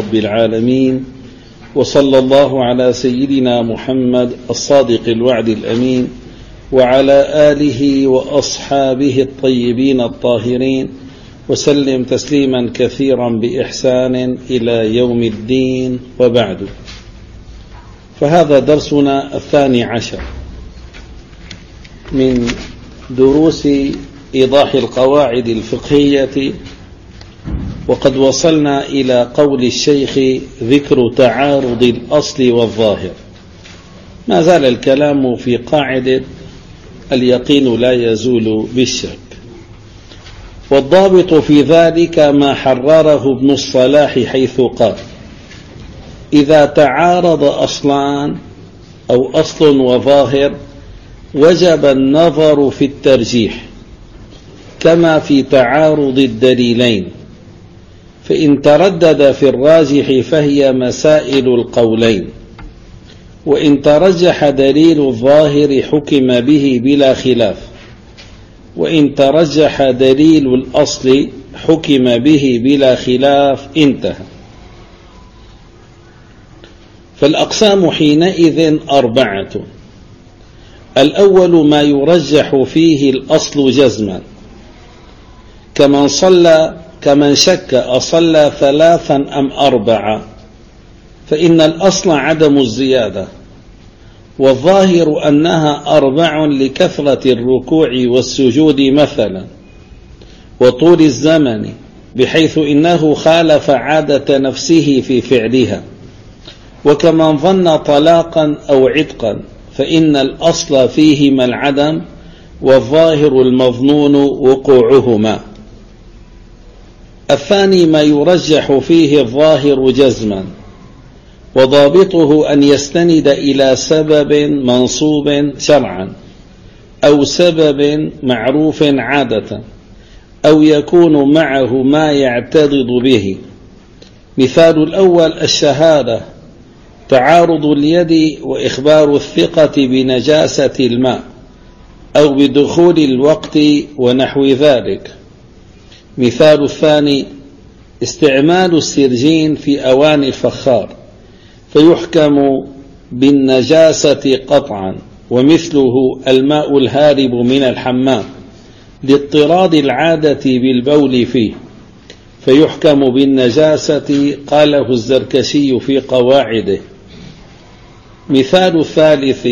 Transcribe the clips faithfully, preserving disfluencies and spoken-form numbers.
رب العالمين، وصلى الله على سيدنا محمد الصادق الوعد الأمين وعلى آله وأصحابه الطيبين الطاهرين، وسلم تسليما كثيرا بإحسان إلى يوم الدين، وبعد. فهذا درسنا الثاني عشر من دروس إيضاح القواعد الفقهية، وقد وصلنا إلى قول الشيخ ذكر تعارض الأصل والظاهر. ما زال الكلام في قاعدة اليقين لا يزول بالشك، والضابط في ذلك ما حرره ابن الصلاح حيث قال: إذا تعارض أصلان أو أصل وظاهر وجب النظر في الترجيح، كما في تعارض الدليلين، فإن تردد في الراجح فهي مسائل القولين، وإن ترجح دليل الظاهر حكم به بلا خلاف، وإن ترجح دليل الأصل حكم به بلا خلاف. انتهى. فالأقسام حينئذ أربعة: الأول ما يرجح فيه الأصل جزما، كمن صلى كمن شك أصلى ثلاثا أم أربعة، فإن الأصل عدم الزيادة، والظاهر أنها أربع لكثرة الركوع والسجود مثلا، وطول الزمن، بحيث إنه خالف عادة نفسه في فعلها. وكمن ظن طلاقا أو عتقا، فإن الأصل فيهما العدم، والظاهر المظنون وقوعهما. الثاني ما يرجح فيه الظاهر جزما، وضابطه أن يستند إلى سبب منصوب شرعا، أو سبب معروف عادة، أو يكون معه ما يعتضد به. مثال الأول الشهادة، تعارض اليد وإخبار الثقة بنجاسة الماء، أو بدخول الوقت ونحو ذلك. مثال الثاني استعمال السرجين في أواني الفخار، فيحكم بالنجاسة قطعا، ومثله الماء الهارب من الحمام لاضطراد العادة بالبول فيه، فيحكم بالنجاسة، قاله الزركشي في قواعده. مثال الثالث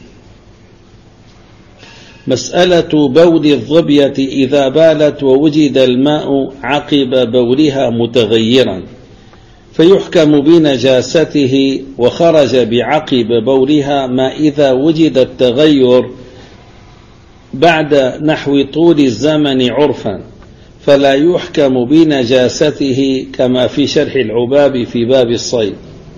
مسألة بول الظبية إذا بالت ووجد الماء عقب بولها متغيرا، فيحكم بنجاسته، وخرج بعقب بولها ما إذا وجد التغير بعد نحو طول الزمن عرفا، فلا يحكم بنجاسته، كما في شرح العباب في باب الصيد.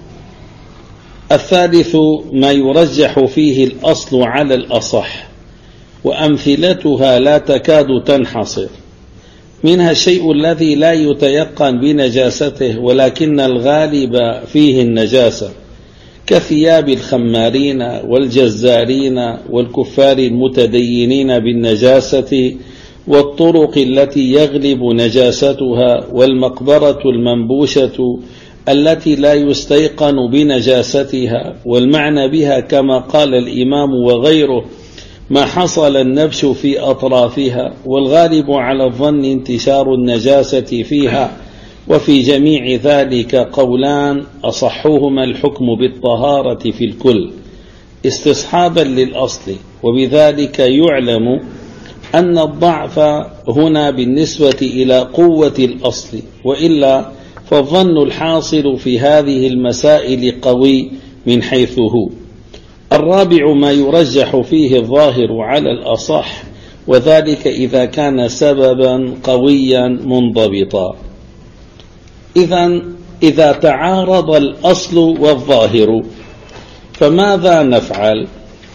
الثالث ما يرجح فيه الأصل على الأصح، وأمثلتها لا تكاد تنحصر. منها الشيء الذي لا يتيقن بنجاسته ولكن الغالب فيه النجاسة، كثياب الخمارين والجزارين والكفار المتدينين بالنجاسة، والطرق التي يغلب نجاستها، والمقبرة المنبوشة التي لا يستيقن بنجاستها. والمعنى بها كما قال الإمام وغيره ما حصل النبش في أطرافها، والغالب على الظن انتشار النجاسة فيها. وفي جميع ذلك قولان، أصحهما الحكم بالطهارة في الكل استصحابا للأصل، وبذلك يعلم أن الضعف هنا بالنسبة إلى قوة الأصل، وإلا فالظن الحاصل في هذه المسائل قوي من حيث هو. الرابع ما يرجح فيه الظاهر على الأصح، وذلك إذا كان سببا قويا منضبطا. إذن إذا تعارض الأصل والظاهر فماذا نفعل؟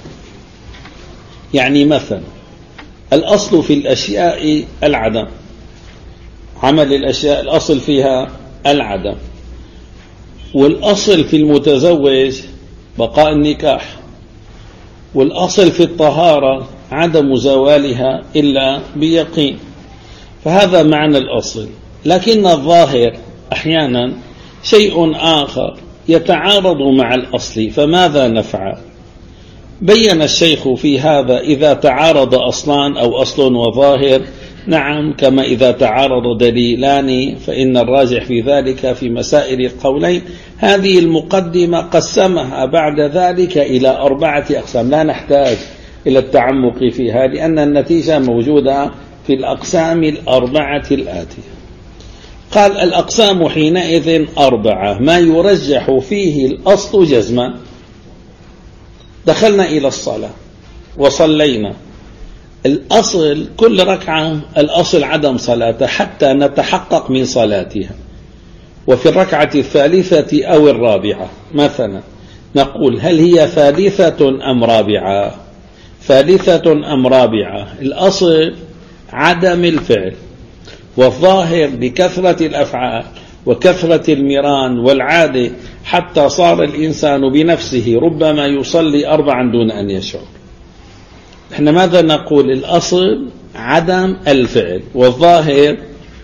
يعني مثلا الأصل في الأشياء العدم، عمل الأشياء الأصل فيها العدم، والأصل في المتزوج بقاء النكاح، والأصل في الطهارة عدم زوالها إلا بيقين. فهذا معنى الأصل. لكن الظاهر أحيانا شيء آخر يتعارض مع الأصل، فماذا نفعل؟ بين الشيخ في هذا إذا تعارض أصلان أو أصل وظاهر، نعم، كما إذا تعارض دليلان فإن الراجح في ذلك في مسائل القولين. هذه المقدمة قسمها بعد ذلك إلى أربعة أقسام، لا نحتاج إلى التعمق فيها لأن النتيجة موجودة في الأقسام الأربعة الآتية. قال الأقسام حينئذ أربعة: ما يرجح فيه الأصل جزما. دخلنا إلى الصلاة وصلينا، الأصل كل ركعة الأصل عدم صلاة حتى نتحقق من صلاتها، وفي الركعة الثالثة أو الرابعة مثلا نقول هل هي ثالثة أم رابعة؟ ثالثة أم رابعة؟ الأصل عدم الفعل، والظاهر بكثرة الأفعال وكثرة المران والعادة حتى صار الإنسان بنفسه ربما يصلي أربعا دون أن يشعر. احنا ماذا نقول؟ الأصل عدم الفعل، والظاهر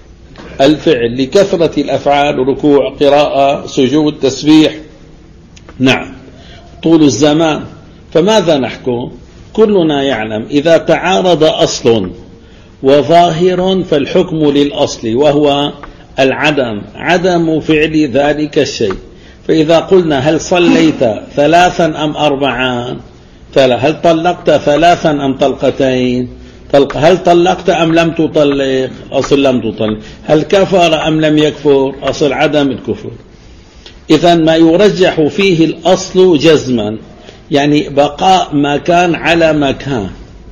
الفعل لكثرة الأفعال، ركوع، قراءة، سجود، تسبيح، نعم، طول الزمان. فماذا نحكم؟ كلنا يعلم إذا تعارض أصل وظاهر فالحكم للأصل وهو العدم، عدم فعل ذلك الشيء. فإذا قلنا هل صليت ثلاثا أم أربعا؟ هل طلقت ثلاثا أم طلقتين؟ هل طلقت أم لم تطلق؟ أصل لم تطلق. هل كفر أم لم يكفر؟ أصل عدم الكفر. إذن ما يرجح فيه الأصل جزما، يعني بقاء ما كان على مكان،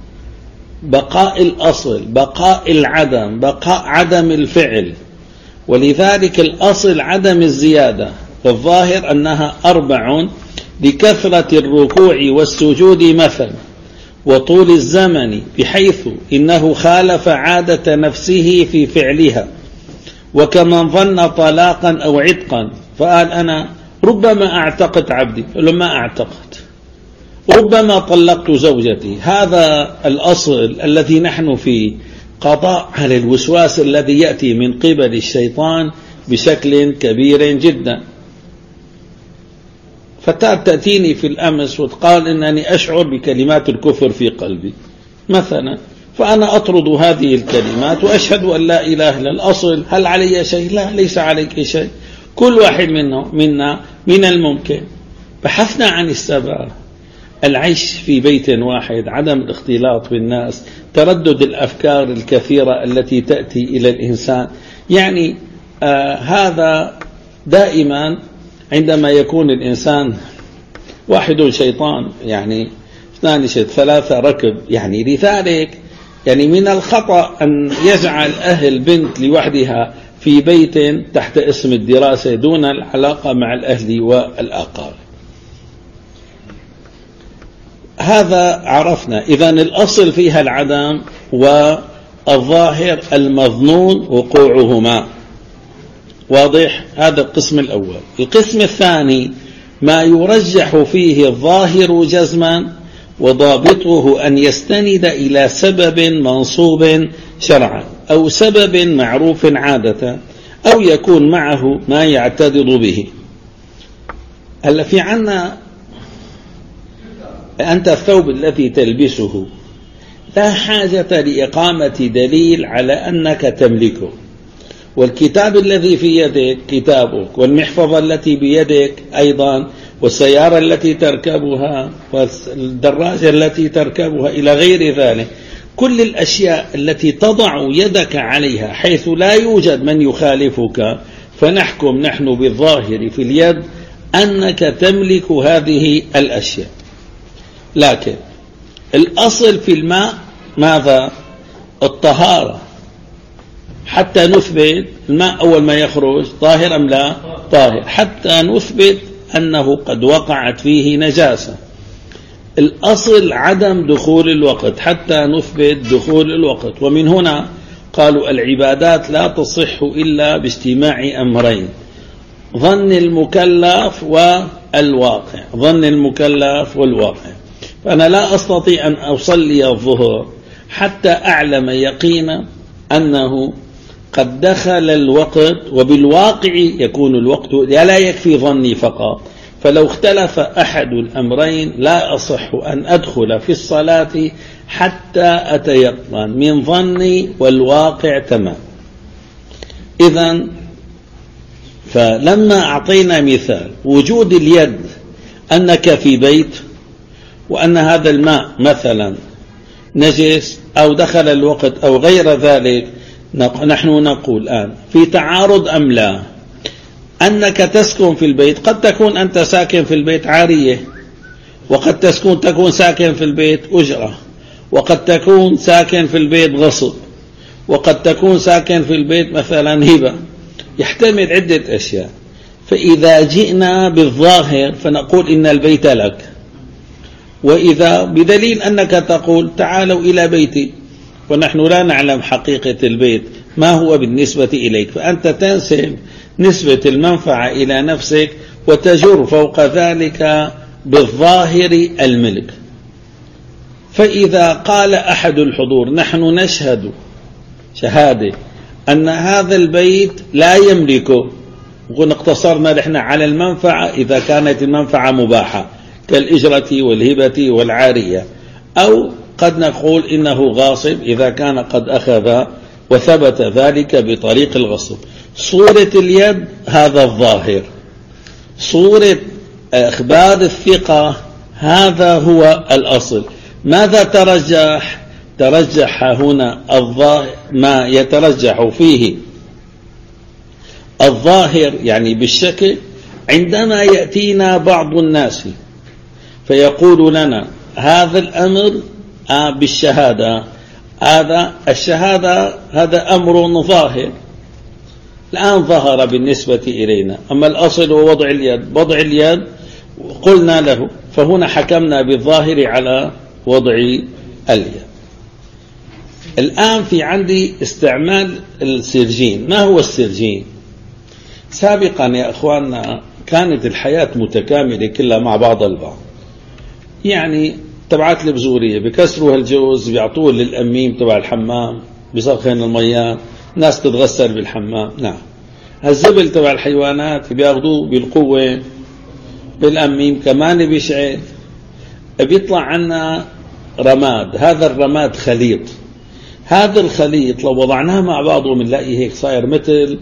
بقاء الأصل، بقاء العدم، بقاء عدم الفعل. ولذلك الأصل عدم الزيادة، فالظاهر أنها أربع لكثرة الركوع والسجود مثلا، وطول الزمن بحيث إنه خالف عادة نفسه في فعلها، وكمن ظن طلاقا أو عتقا فقال أنا ربما أعتقد عبدي، لما أعتقد ربما طلقت زوجتي. هذا الأصل الذي نحن فيه، قضاء على الوسواس الذي يأتي من قبل الشيطان بشكل كبير جدا. فتاة تأتيني في الأمس وتقال إنني أشعر بكلمات الكفر في قلبي مثلا، فأنا أطرد هذه الكلمات وأشهد أن لا إله إلا الأصل. هل علي شيء؟ لا، ليس عليك شيء. كل واحد منه منا من الممكن. بحثنا عن السبب: العيش في بيت واحد، عدم الاختلاط بالناس، تردد الأفكار الكثيرة التي تأتي إلى الإنسان. يعني آه هذا دائما عندما يكون الإنسان واحد شيطان، يعني اثنان شيطان، ثلاثة ركب. يعني لذلك يعني من الخطأ أن يجعل أهل بنت لوحدها في بيت تحت اسم الدراسة دون العلاقة مع الأهل والأقارب. هذا عرفنا. إذن الأصل فيها العدم، والظاهر المظنون وقوعهما. واضح؟ هذا القسم الأول. القسم الثاني ما يرجح فيه الظاهر جزما، وضابطه أن يستند إلى سبب منصوب شرعا أو سبب معروف عادة، أو يكون معه ما يعتدض به. هل في عنا أنت الثوب الذي تلبسه لا حاجة لإقامة دليل على أنك تملكه، والكتاب الذي في يدك كتابك، والمحفظة التي بيدك أيضا، والسيارة التي تركبها، والدراجة التي تركبها، إلى غير ذلك. كل الأشياء التي تضع يدك عليها حيث لا يوجد من يخالفك، فنحكم نحن بالظاهر في اليد أنك تملك هذه الأشياء. لكن الأصل في الماء ماذا؟ الطهارة. حتى نثبت الماء أول ما يخرج طاهر أم لا؟ طاهر. حتى نثبت أنه قد وقعت فيه نجاسة. الأصل عدم دخول الوقت حتى نثبت دخول الوقت. ومن هنا قالوا العبادات لا تصح إلا باجتماع أمرين: ظن المكلف والواقع. ظن المكلف والواقع. فأنا لا أستطيع أن أصلي الظهر حتى أعلم يقينا أنه قد دخل الوقت، وبالواقع يكون الوقت لا يكفي ظني فقط، فلو اختلف أحد الأمرين لا أصح أن أدخل في الصلاة حتى أتيقن من ظني والواقع تمام. إذن فلما أعطينا مثال وجود اليد أنك في بيت وأن هذا الماء مثلا نجس أو دخل الوقت أو غير ذلك، نحن نقول الآن في تعارض أم لا؟ أنك تسكن في البيت، قد تكون أنت ساكن في البيت عارية، وقد تكون تكون ساكن في البيت أجرة، وقد تكون ساكن في البيت غصب، وقد تكون ساكن في البيت مثلا هبة، يحتمل عدة أشياء. فإذا جئنا بالظاهر فنقول إن البيت لك، وإذا بدليل أنك تقول تعالوا إلى بيتي، ونحن لا نعلم حقيقة البيت ما هو بالنسبة إليك، فأنت تنسب نسبة المنفعة إلى نفسك وتجر فوق ذلك بالظاهر الملك. فإذا قال أحد الحضور نحن نشهد شهادة أن هذا البيت لا يملكه، وقلنا اقتصرنا نحن على المنفعة إذا كانت المنفعة مباحة كالإجرة والهبة والعارية، أو قد نقول إنه غاصب إذا كان قد أخذ وثبت ذلك بطريق الغصب. صورة اليد هذا الظاهر، صورة إخبار الثقة هذا هو الأصل. ماذا ترجح؟ ترجح هنا الظاهر، ما يترجح فيه الظاهر يعني بالشكل، عندما يأتينا بعض الناس فيقول لنا هذا الأمر بالشهادة، هذا الشهادة هذا أمر ظاهر الآن ظهر بالنسبة إلينا، أما الأصل هو وضع اليد، وضع اليد قلنا له، فهنا حكمنا بالظاهر على وضع اليد. الآن في عندي استعمال السرجين. ما هو السرجين؟ سابقا يا أخواننا كانت الحياة متكاملة كلها مع بعض البعض، يعني تبعات البزورية بكسروا هالجوز بيعطوه للأميم تبع الحمام بسخن المياه، ناس تتغسل بالحمام. نعم، هالزبل تبع الحيوانات بياخذوه بالقوة بالأميم كمان بيشعل، بيطلع عنا رماد، هذا الرماد خليط، هذا الخليط لو وضعناه مع بعضه بنلاقي هيك صاير مثل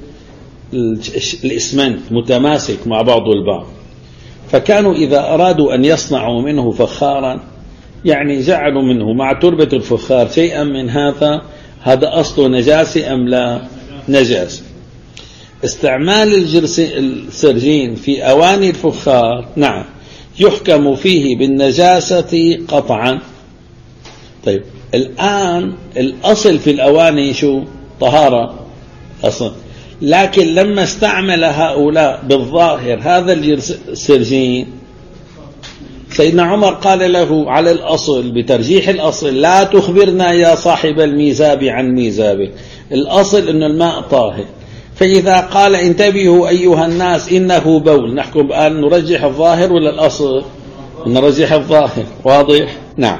الإسمنت متماسك مع بعضه البعض. فكانوا إذا أرادوا أن يصنعوا منه فخارا يعني جعلوا منه مع تربة الفخار شيئا من هذا، هذا أصله نجاسة أم لا نجاسة. استعمال السرجين في أواني الفخار نعم يحكم فيه بالنجاسة قطعا. طيب الآن الأصل في الأواني شو؟ طهارة أصل، لكن لما استعمل هؤلاء بالظاهر هذا السرجين، سيدنا عمر قال له على الأصل بترجيح الأصل لا تخبرنا يا صاحب الميزاب عن ميزابه، الأصل أن الماء طاهر. فإذا قال انتبهوا أيها الناس إنه بول، نحكم بأن نرجح الظاهر ولا الأصل؟ نرجح الظاهر. واضح؟ نعم.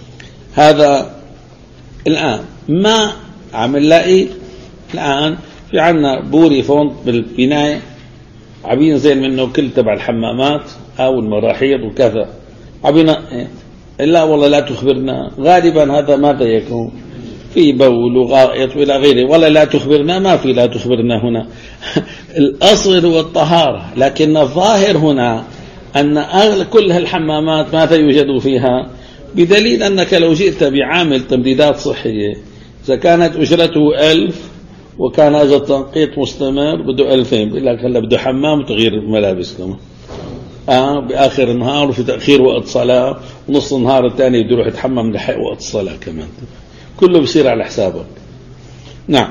هذا الآن ما عم نلاقي الآن في عنا بوري فوند بالبناية عبين زين منه كل تبع الحمامات أو المراحيض وكذا عبين إلا والله لا تخبرنا. غالبا هذا ماذا يكون؟ في بول وغائط وإلى غيره، ولا لا تخبرنا ما في لا تخبرنا هنا. الأصل هو الطهارة، لكن الظاهر هنا أن كل هالحمامات ماذا يوجد فيها؟ بدليل أنك لو جئت بعامل تمديدات صحية إذا كانت أجرته ألف وكان هذا التنقيط مستمر بده ألفين، بيقول لك هلا بده حمام وتغيير ملابس كمان آه بآخر النهار، وفي تأخير وقت صلاة، ونص النهار الثاني بده يروح يتحمم لحق وقت الصلاة كمان، كله بصير على حسابك. نعم.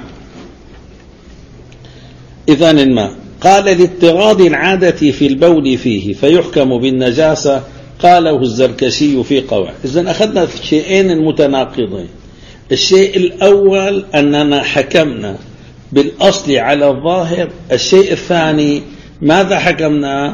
إذن الماء قال لاضطراد العادة في البول فيه فيحكم بالنجاسة، قاله الزركشي في قواعد. إذن أخذنا في الشيئين المتناقضين. الشيء الأول أننا حكمنا بالأصل على الظاهر، الشيء الثاني ماذا حكمنا؟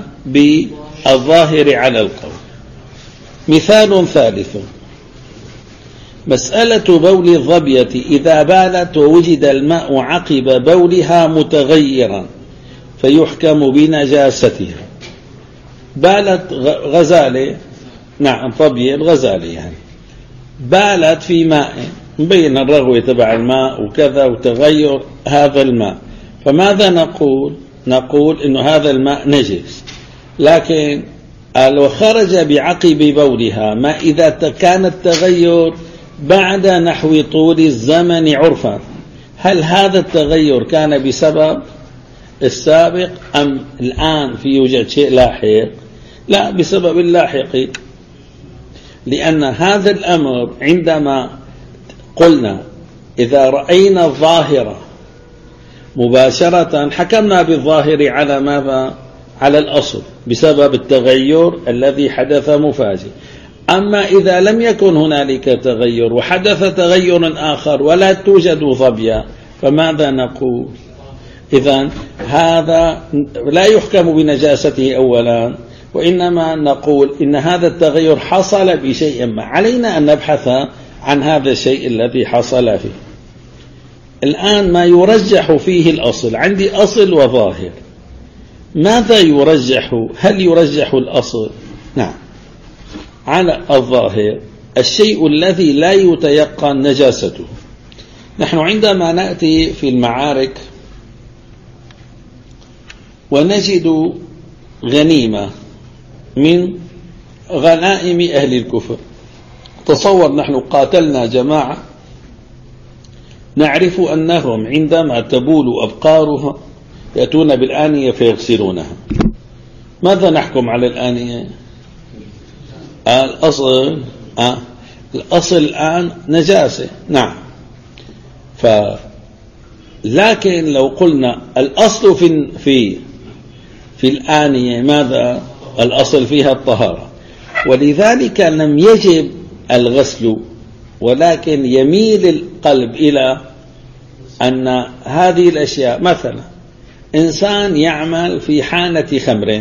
بالظاهر على القول. مثال ثالث، مسألة بول الظبية إذا بالت ووجد الماء عقب بولها متغيرا فيحكم بنجاستها. بالت غزالة، نعم ظبية الغزالة يعني، بالت في ماء مبين الرغوة تبع الماء وكذا وتغير هذا الماء، فماذا نقول؟ نقول إنه هذا الماء نجس. لكن لو خرج بعقب بولها ما إذا كان التغير بعد نحو طول الزمن عرفا، هل هذا التغير كان بسبب السابق أم الآن في يوجد شيء لاحق؟ لا، بسبب اللاحق، لأن هذا الأمر عندما قلنا إذا رأينا الظاهرة مباشرة حكمنا بالظاهر على ماذا؟ على الأصل بسبب التغير الذي حدث مفاجئ. أما إذا لم يكن هنالك تغير وحدث تغير آخر ولا توجد ظبية فماذا نقول؟ إذن هذا لا يحكم بنجاسته أولا، وإنما نقول إن هذا التغير حصل بشيء ما، علينا أن نبحث عن هذا الشيء الذي حصل فيه. الآن ما يرجح فيه الأصل، عندي أصل وظاهر، ماذا يرجح؟ هل يرجح الأصل؟ نعم على الظاهر، الشيء الذي لا يتيقن نجاسته. نحن عندما نأتي في المعارك ونجد غنيمة من غنائم أهل الكفر، تصور نحن قاتلنا جماعة نعرف أنهم عندما تبول أبقارها يأتون بالآنية فيغسلونها، ماذا نحكم على الآنية؟ آه الأصل آه الأصل الآن نجاسة، نعم. ف لكن لو قلنا الأصل في في في الآنية ماذا؟ الأصل فيها الطهارة، ولذلك لم يجب الغسل، ولكن يميل القلب إلى أن هذه الأشياء، مثلا إنسان يعمل في حانة خمر،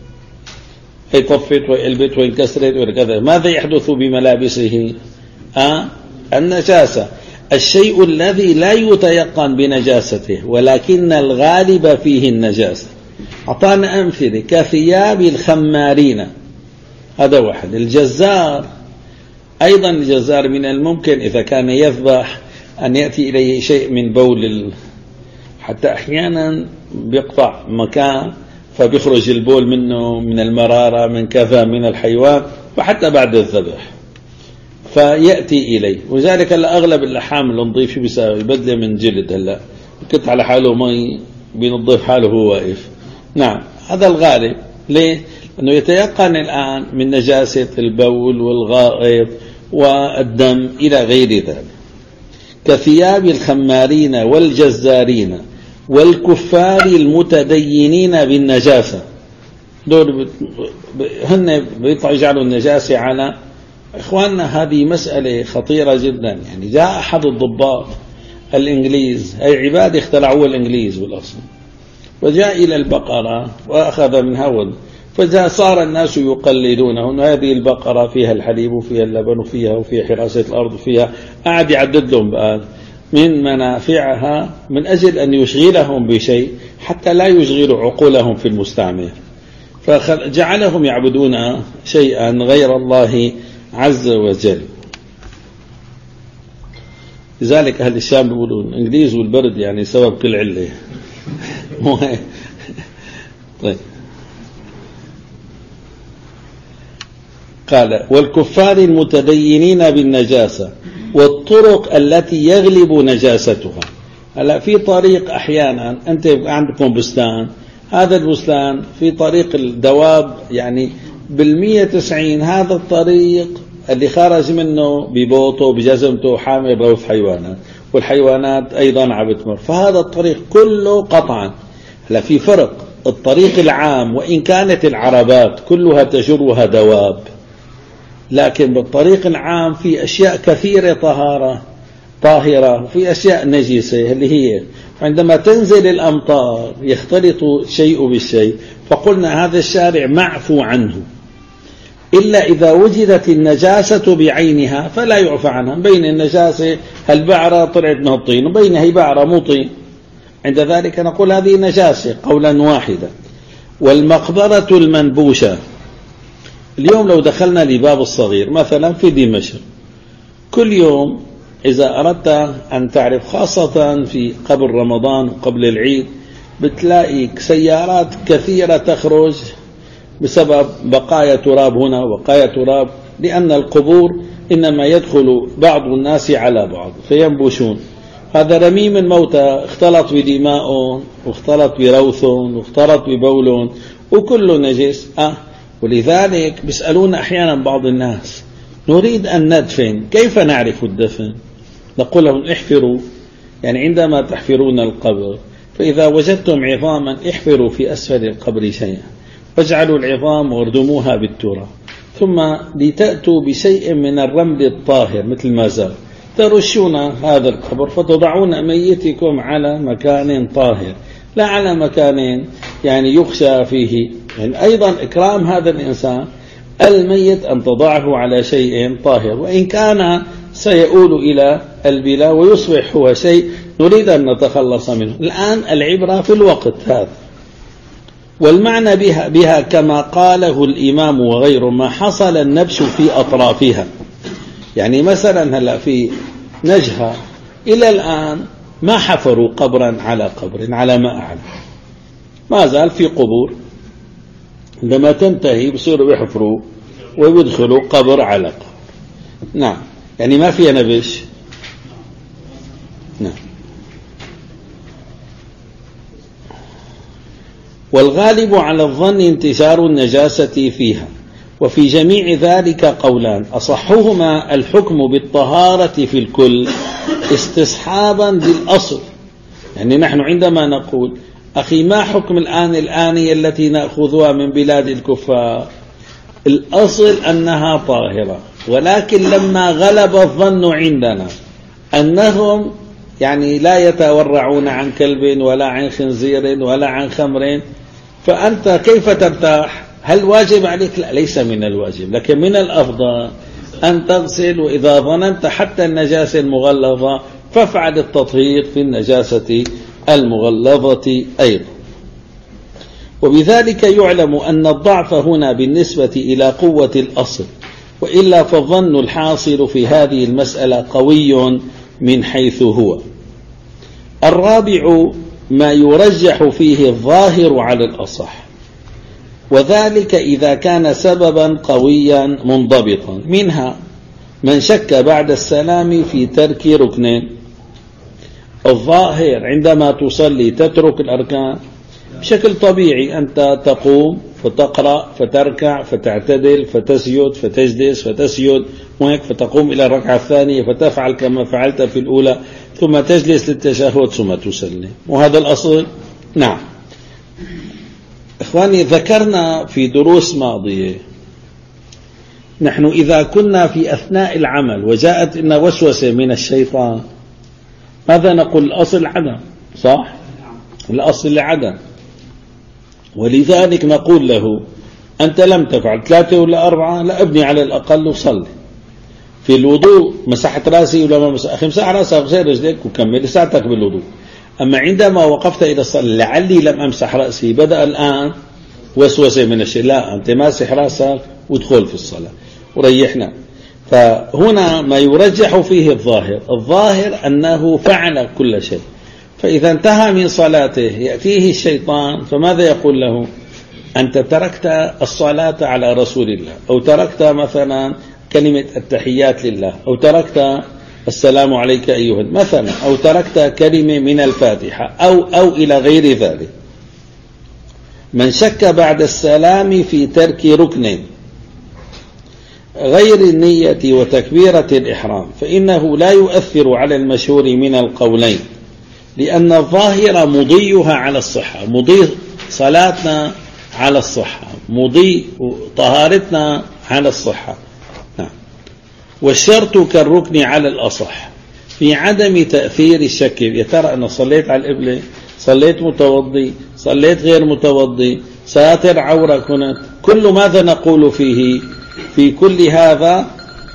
هي طفت وقلبت وانكسرت وكذا، ماذا يحدث بملابسه؟ آه النجاسة، الشيء الذي لا يتيقن بنجاسته ولكن الغالب فيه النجاسة. أعطانا أمثلة كثياب الخمارين، هذا واحد. الجزار أيضا، الجزار من الممكن إذا كان يذبح أن يأتي إليه شيء من بول، حتى أحيانا بيقطع مكان فبيخرج البول منه من المرارة من كذا من الحيوان، وحتى بعد الذبح فيأتي إليه. وذلك أغلب اللحام اللي نضيف شو بيساوي؟ بدله من جلد، هلا كت على حاله مي بينظف حاله هو واقف. نعم هذا الغالب. ليه؟ لأنه يتيقن الآن من نجاسة البول والغائط والدم إلى غير ذلك. كثياب الخمارين والجزارين والكفار المتدينين بالنجاسة، دول هن بيطلعوا يجعلوا النجاسة على إخواننا. هذه مسألة خطيرة جدا. يعني جاء أحد الضباط الإنجليز، أي عباد اخترعوها الإنجليز بالأصل، وجاء إلى البقرة وأخذ منها ود، فجاء صار الناس يقلدونه، هذه البقرة فيها الحليب وفيها اللبن وفيها وفيها حراسة الأرض وفيها، قاعد يعدد لهم بقى من منافعها من أجل أن يشغلهم بشيء حتى لا يشغلوا عقولهم في المستعمر، فجعلهم يعبدون شيئا غير الله عز وجل. لذلك أهل الشام يقولون الإنجليز والبرد يعني سبب كل علة. طيب، قال والكفار المتدينين بالنجاسة والطرق التي يغلب نجاستها. هلا في طريق أحيانا أنت عندكم بستان، هذا البستان في طريق الدواب يعني بالمية تسعين، هذا الطريق اللي خارج منه ببوطه بجزمته حامل روث حيوانات، والحيوانات أيضا عبتمر، فهذا الطريق كله قطعا. هلا في فرق، الطريق العام وإن كانت العربات كلها تجرها دواب، لكن بالطريق العام في أشياء كثيرة طهارة طاهرة وفي أشياء نجسة، اللي هي عندما تنزل الأمطار يختلط شيء بالشيء، فقلنا هذا الشارع معفو عنه إلا إذا وجدت النجاسة بعينها فلا يعفى عنها. بين النجاسة البعرة طلعت من الطين وبينها هي بعرة مو طين، عند ذلك نقول هذه نجاسة قولا واحدا. والمقبرة المنبوشة، اليوم لو دخلنا لباب الصغير مثلا في دمشق، كل يوم إذا أردت أن تعرف خاصة في قبل رمضان وقبل العيد بتلاقي سيارات كثيرة تخرج بسبب بقايا تراب هنا وبقايا تراب، لأن القبور إنما يدخل بعض الناس على بعض فينبشون. هذا رميم الموتى اختلط بدماء واختلط بروث واختلط ببول وكله نجس. أه ولذلك بيسألون أحيانا بعض الناس نريد أن ندفن، كيف نعرف الدفن؟ نقول لهم احفروا، يعني عندما تحفرون القبر فإذا وجدتم عظاما احفروا في أسفل القبر شيئا واجعلوا العظام واردموها بالتراب، ثم لتأتوا بشيء من الرمل الطاهر مثل ما زال ترشون هذا القبر فتضعون ميتكم على مكان طاهر لا على مكان يعني يخشى فيه. يعني أيضا إكرام هذا الإنسان الميت أن تضعه على شيء طاهر، وإن كان سيؤول إلى البلا ويصبح هو شيء نريد أن نتخلص منه. الآن العبرة في الوقت هذا، والمعنى بها, بها كما قاله الإمام وغيره ما حصل النبش في أطرافها. يعني مثلا هلأ في نجهة إلى الآن ما حفروا قبرا على قبر على ما أعلم، ما زال في قبور، عندما تنتهي بصيروا يحفروا ويدخلوا قبر على قبر. نعم، يعني ما فيها نبش. نعم. والغالب على الظن انتشار النجاسة فيها، وفي جميع ذلك قولان، أصحهما الحكم بالطهارة في الكل استصحابا للأصل. يعني نحن عندما نقول أخي ما حكم الآن الآنية التي نأخذها من بلاد الكفار، الأصل أنها طاهرة، ولكن لما غلب الظن عندنا أنهم يعني لا يتورعون عن كلب ولا عن خنزير ولا عن خمر، فأنت كيف ترتاح؟ هل واجب عليك؟ لا، ليس من الواجب، لكن من الأفضل أن تغسل، وإذا ظننت حتى النجاسة المغلظة فافعل التطهير في النجاسة المغلظة أيضا. وبذلك يعلم أن الضعف هنا بالنسبة إلى قوة الأصل، وإلا فالظن الحاصل في هذه المسألة قوي من حيث هو. الرابع ما يرجح فيه الظاهر على الأصح، وذلك إذا كان سببا قويا منضبطا، منها من شك بعد السلام في ترك ركن. الظاهر عندما تصلي تترك الأركان بشكل طبيعي، أنت تقوم فتقرأ فتركع فتعتدل فتسجد فتجلس فتسجد وهيك، فتقوم إلى الركعة الثانية فتفعل كما فعلت في الأولى، ثم تجلس للتشهد ثم تسلم، وهذا الأصل. نعم إخواني، ذكرنا في دروس ماضية نحن إذا كنا في أثناء العمل وجاءت لنا وسوسة من الشيطان ماذا نقول؟ الأصل عدم، صح؟ الأصل لعدم، ولذلك نقول له أنت لم تفعل ثلاثة ولا أربعة، لا أبني على الأقل وصلي. في الوضوء مسحت رأسي ولا ما مسح، أخي مسح رأسك غير رجلك وكمل ساعتك بالوضوء. أما عندما وقفت إلى الصلاة لعلي لم أمسح رأسي، بدأ الآن وسوسة من الشيء، لا أنت ماسح رأسك وادخل في الصلاة وريحنا. فهنا ما يرجح فيه الظاهر، الظاهر أنه فعل كل شيء، فإذا انتهى من صلاته يأتيه الشيطان فماذا يقول له؟ أنت تركت الصلاة على رسول الله، أو تركت مثلا كلمة التحيات لله، أو تركت السلام عليك أيها مثلا، أو تركت كلمة من الفاتحة، أو أو إلى غير ذلك. من شك بعد السلام في ترك ركن غير النية وتكبيرة الإحرام فإنه لا يؤثر على المشهور من القولين، لأن الظاهر مضيها على الصحة، مضي صلاتنا على الصحة، مضي طهارتنا على الصحة. نعم. والشرط كالركن على الأصح في عدم تأثير الشك. يا ترى أنا صليت على القبلة، صليت متوضي، صليت غير متوضي، ساتر عورة كنت، كل ماذا نقول فيه؟ في كل هذا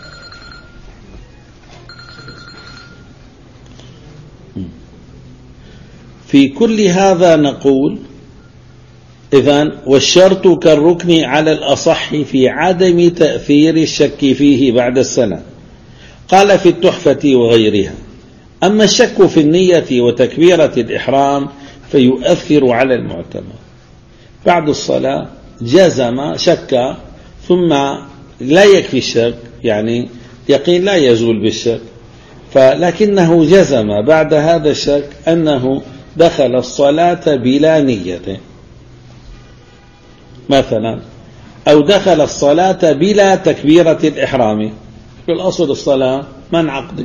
في كل هذا نقول إذن والشرط كالركن على الأصح في عدم تأثير الشك فيه بعد السلام. قال في التحفة وغيرها: أما الشك في النية وتكبيرة الإحرام فيؤثر على المعتمد. بعد الصلاة جزم شك، ثم لا يكفي الشك، يعني يقين لا يزول بالشك، فلكنه جزم بعد هذا الشك أنه دخل الصلاة بلا نية مثلا، أو دخل الصلاة بلا تكبيرة الإحرام. في الأصل الصلاة من عقد،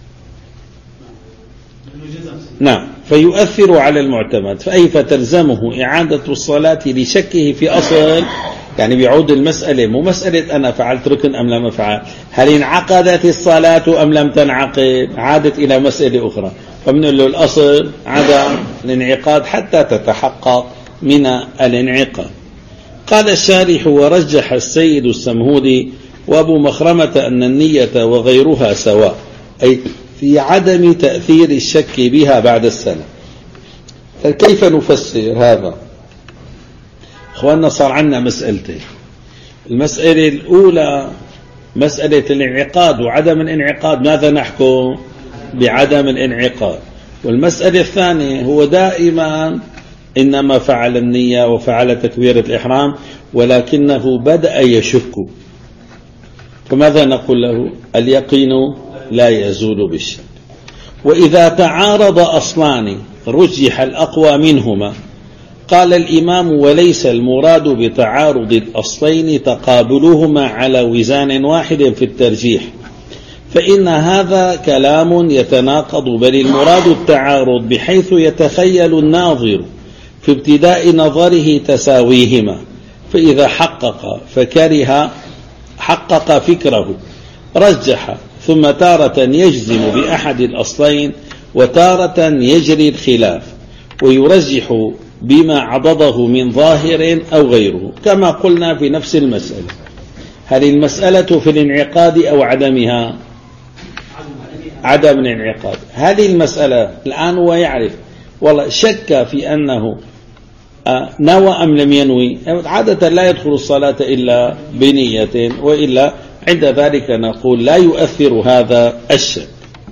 نعم، فيؤثر على المعتمد، فأي فتلزمه إعادة الصلاة لشكه في أصل، يعني بيعود المسألة مو مسألة أنا فعلت ركن أم لم أفعل، هل انعقدت الصلاة أم لم تنعقد، عادت إلى مسألة أخرى، فمن له الأصل عدم الانعقاد حتى تتحقق من الانعقاد. قال الشارح: ورجح السيد السمهودي وأبو مخرمة أن النية وغيرها سواء، أي في عدم تأثير الشك بها بعد السلام. كيف نفسر هذا؟ أخواننا صار عندنا مسألتين. المسألة الأولى مسألة الانعقاد وعدم الانعقاد، ماذا نحكم؟ بعدم الانعقاد. والمسألة الثانية هو دائما إنما فعل النية وفعل تكبيرة الإحرام ولكنه بدأ يشك، فماذا نقول له؟ اليقين لا يزول بالشك. وإذا تعارض أصلان رجح الأقوى منهما. قال الإمام: وليس المراد بتعارض الأصلين تقابلهما على وزان واحد في الترجيح، فإن هذا كلام يتناقض، بل المراد التعارض بحيث يتخيل الناظر في ابتداء نظره تساويهما، فإذا حقق فكره حقق فكره رجح، ثم تارة يجزم بأحد الأصلين وتارة يجري الخلاف ويرجح بما عضده من ظاهر أو غيره، كما قلنا في نفس المسألة. هل المسألة في الانعقاد أو عدمها؟ عدم الانعقاد. هذه المسألة الآن هو يعرف والله شك في أنه نوى أم لم ينوي، عادة لا يدخل الصلاة إلا بنية، وإلا عند ذلك نقول لا يؤثر هذا الشك.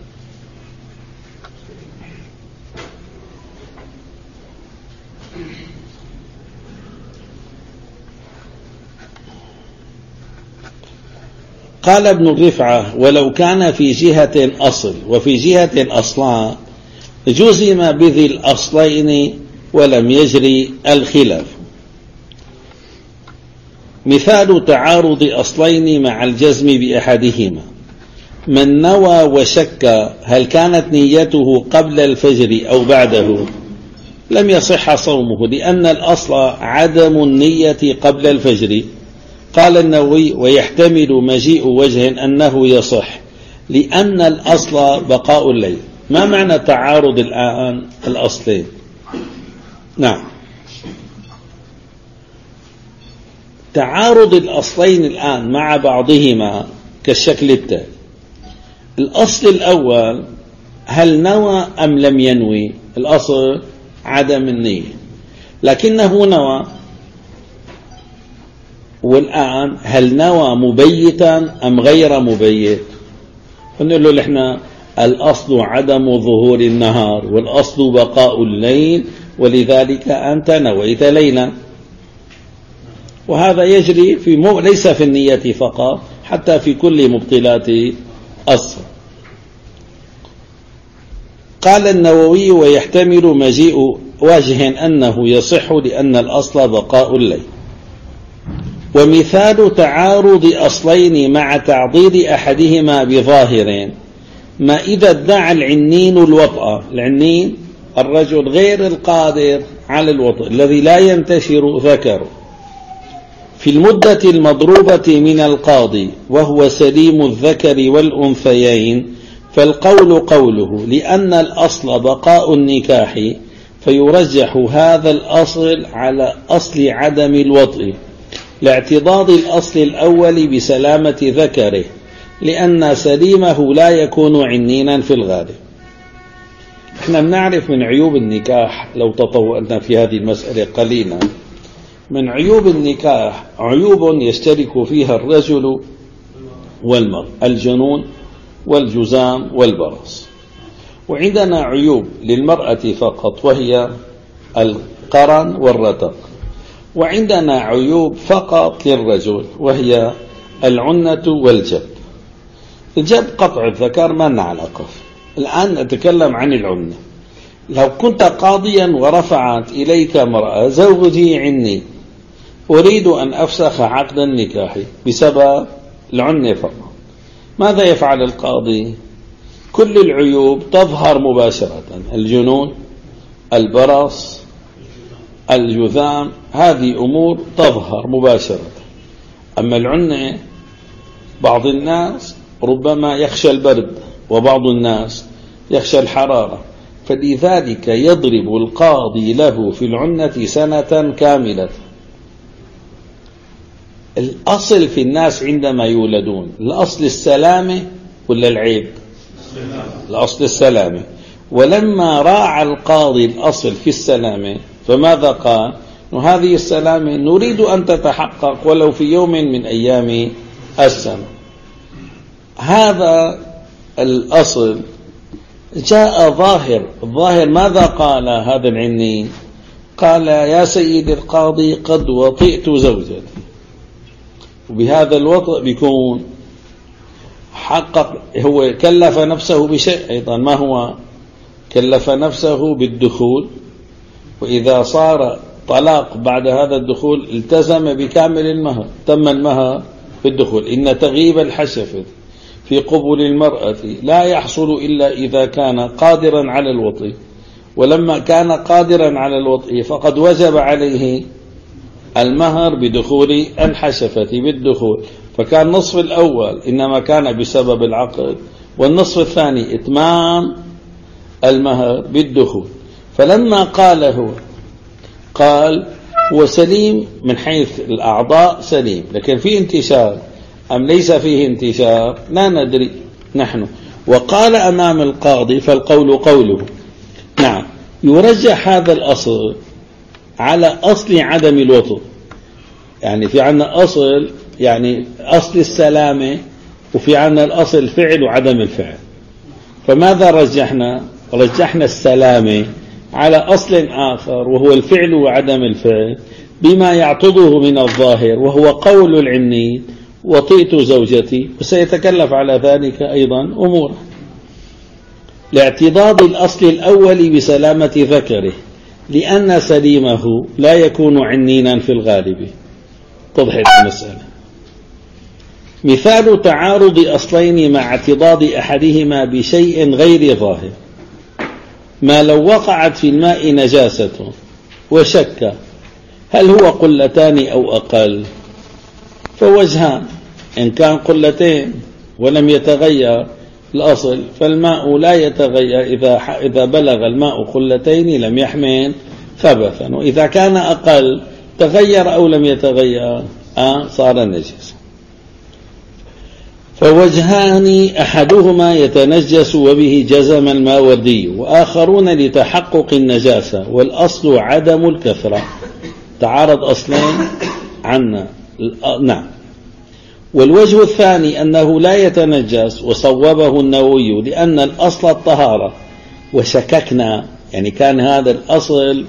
قال ابن الرفعة: ولو كان في جهة أصل وفي جهة أصلان جزم بذي الأصلين ولم يجري الخلاف. مثال تعارض أصلين مع الجزم بأحدهما: من نوى وشك هل كانت نيته قبل الفجر أو بعده لم يصح صومه، لأن الأصل عدم النية قبل الفجر. قال النووي: ويحتمل مجيء وجه أنه يصح، لأن الأصل بقاء الليل. ما معنى تعارض الآن الأصلين؟ نعم، تعارض الأصلين الآن مع بعضهما كالشكل التالي: الأصل الأول هل نوى أم لم ينوي؟ الأصل عدم النية، لكنه نوى. والآن هل نوى مبيتا أم غير مبيت؟ فنقول له نحن الأصل عدم ظهور النهار والأصل بقاء الليل، ولذلك أنت نويت ليلا. وهذا يجري في مو ليس في النية فقط، حتى في كل مبطلات الصوم. قال النووي: ويحتمل مجيء وجه أنه يصح، لأن الأصل بقاء الليل. ومثال تعارض أصلين مع تعضيد أحدهما بظاهر: ما إذا ادعى العنين الوطأ، العنين الرجل غير القادر على الوطأ الذي لا ينتشر ذكره، في المدة المضروبة من القاضي وهو سليم الذكر والأنثيين، فالقول قوله، لأن الأصل بقاء النكاح، فيرجح هذا الأصل على أصل عدم الوطء، لاعتضاد الأصل الأول بسلامة ذكره لأن سليمه لا يكون عنينا في الغالب. احنا بنعرف من عيوب النكاح، لو تطورنا في هذه المسألة قليلا، من عيوب النكاح عيوب يشترك فيها الرجل والمرأة: الجنون والجزام والبرص. وعندنا عيوب للمرأة فقط وهي القرن والرتق. وعندنا عيوب فقط للرجل وهي العنة والجب. الجب قطع الذكر ما لنا علاقة. الآن نتكلم عن العنة. لو كنت قاضيا ورفعت إليك امرأة: زوجي عني، أريد أن أفسخ عقد النكاح بسبب العنة فقط، ماذا يفعل القاضي؟ كل العيوب تظهر مباشرة: الجنون، البرص، الجذام، هذه أمور تظهر مباشرة. أما العنة بعض الناس ربما يخشى البرد وبعض الناس يخشى الحرارة، فلذلك يضرب القاضي له في العنة سنة كاملة. الأصل في الناس عندما يولدون الأصل السلامة ولا العيب؟ الأصل السلامة. ولما راعى القاضي الأصل في السلامة فماذا قال؟ هذه السلامة نريد أن تتحقق ولو في يوم من أيام السنة. هذا الأصل جاء ظاهر. الظاهر ماذا قال هذا العني؟ قال: يا سيد القاضي قد وطئت زوجتي. وبهذا الوطء بيكون حقق، هو كلف نفسه بشيء أيضا. ما هو؟ كلف نفسه بالدخول، وإذا صار طلاق بعد هذا الدخول التزم بكامل المهر، تم المهر بالدخول. إن تغيب الحشفة في قبل المرأة لا يحصل إلا إذا كان قادرا على الوطء، ولما كان قادرا على الوطء فقد وجب عليه المهر بدخول الحشفة بالدخول. فكان نصف الأول إنما كان بسبب العقد، والنصف الثاني إتمام المهر بالدخول. فلما قال هو قال وسليم من حيث الأعضاء سليم، لكن في انتشار أم ليس فيه انتشار لا ندري نحن. وقال أمام القاضي فالقول قوله. نعم، يرجح هذا الأصل على أصل عدم الوطء. يعني في عنا أصل، يعني أصل السلامة، وفي عنا الأصل الفعل وعدم الفعل. فماذا رجحنا؟ رجحنا السلامة على أصل آخر وهو الفعل وعدم الفعل بما يعتضه من الظاهر وهو قول العني: وطئت زوجتي، وسيتكلف على ذلك أيضا أمور. لاعتضاد الأصل الأول بسلامة ذكره لأن سليمه لا يكون عنينا في الغالب. توضحت المسألة. مثال تعارض أصلين مع اعتضاد أحدهما بشيء غير ظاهر: ما لو وقعت في الماء نجاسة وشك هل هو قلتان أو أقل، فوجهان: إن كان قلتين ولم يتغير الأصل فالماء لا يتغير، إذا إذا بلغ الماء قلتين لم يحمل خبثا، وإذا كان أقل تغير أو لم يتغير آه صار نجس. فوجهان: أحدهما يتنجس وبه جزم الماوردي، وآخرون لتحقق النجاسة، والأصل عدم الكثرة. تعارض أصلين عنا. نعم. والوجه الثاني أنه لا يتنجس، وصوبه النووي لأن الأصل الطهارة، وشككنا، يعني كان هذا الأصل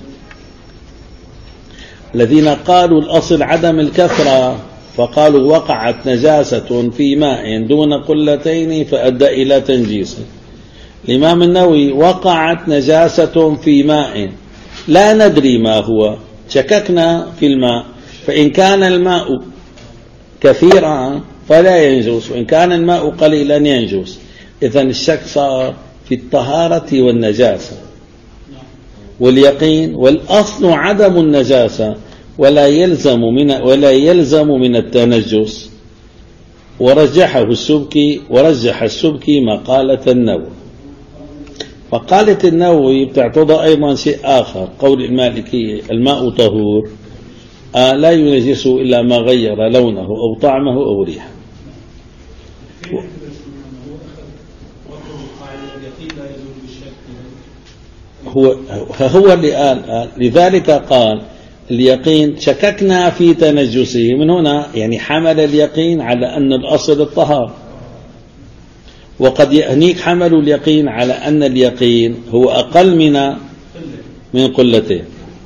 الذين قالوا الأصل عدم الكثرة فقالوا وقعت نجاسة في ماء دون قلتين فأدى إلى تنجيس. الإمام النووي: وقعت نجاسة في ماء لا ندري ما هو، شككنا في الماء، فإن كان الماء كثيرا فلا ينجس، وإن كان الماء قليلا ينجس. إذن الشك صار في الطهارة والنجاسة واليقين، والأصل عدم النجاسة ولا يلزم من ولا يلزم من التنجس. ورجحه السبكي ورجح السبكي مقالة النووي. مقالة النووي بتعتضى أيضا شيء آخر: قول المالكية الماء طهور آه لا ينجسه إلا ما غير لونه أو طعمه أو ريحه. هو هو اللي قال، لذلك قال اليقين شككنا في تنجسه. من هنا يعني حمل اليقين على أن الأصل الطهارة، وقد هنيك حملوا اليقين على أن اليقين هو أقل من من قلتين.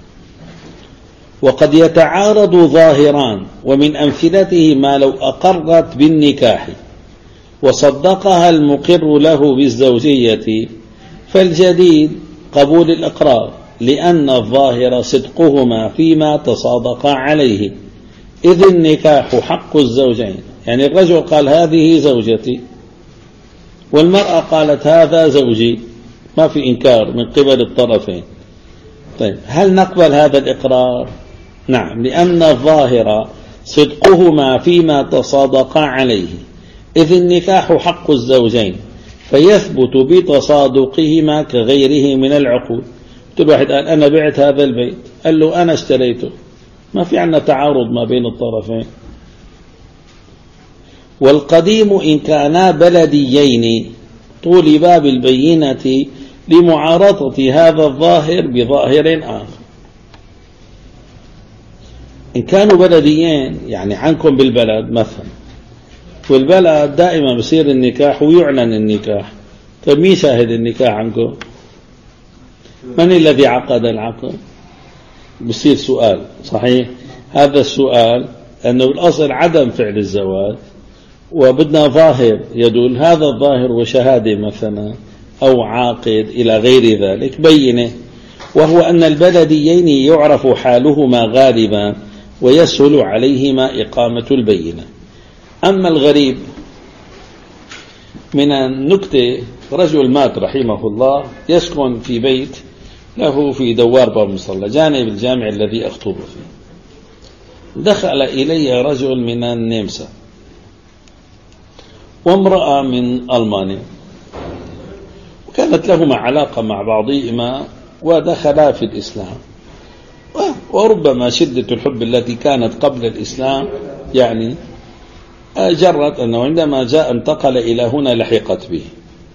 وقد يتعارض ظاهران، ومن أمثلته ما لو أقرت بالنكاح وصدقها المقر له بالزوجية فالجديد قبول الإقرار، لأن الظاهر صدقهما فيما تصادقا عليه، إذ النكاح حق الزوجين. يعني الرجل قال هذه زوجتي، والمرأة قالت هذا زوجي، ما في إنكار من قبل الطرفين. طيب هل نقبل هذا الإقرار؟ نعم، لأن الظاهر صدقهما فيما تصادقا عليه، إذ النكاح حق الزوجين، فيثبت بتصادقهما كغيره من العقود. قلت واحد قال أنا بعت هذا البيت، قال له أنا اشتريته، ما في عندنا تعارض ما بين الطرفين. والقديم إن كانا بلديين طولبا بالبينة لمعارضة هذا الظاهر بظاهر آخر. إن كانوا بلديين يعني عنكم بالبلد مثلا، والبلد دائما بصير النكاح ويعلن النكاح، طيب مين شاهد النكاح عنكم؟ من الذي عقد العقد؟ بصير سؤال صحيح. هذا السؤال أنه الأصل عدم فعل الزواج، وبدنا ظاهر يدل، هذا الظاهر وشهادة مثلا أو عاقد إلى غير ذلك بينه، وهو أن البلديين يعرف حالهما غالبا ويسهل عليهما إقامة البينة. أما الغريب من النكتة، رجل مات رحمه الله يسكن في بيت له في دوار باب مصلى جانب الجامع الذي أخطب فيه. دخل إلي رجل من النمسا وامرأة من ألمانيا، وكانت لهما علاقة مع بعضهما ودخلا في الإسلام، وربما شدة الحب التي كانت قبل الإسلام يعني جرت أنه عندما جاء انتقل إلى هنا لحقت به.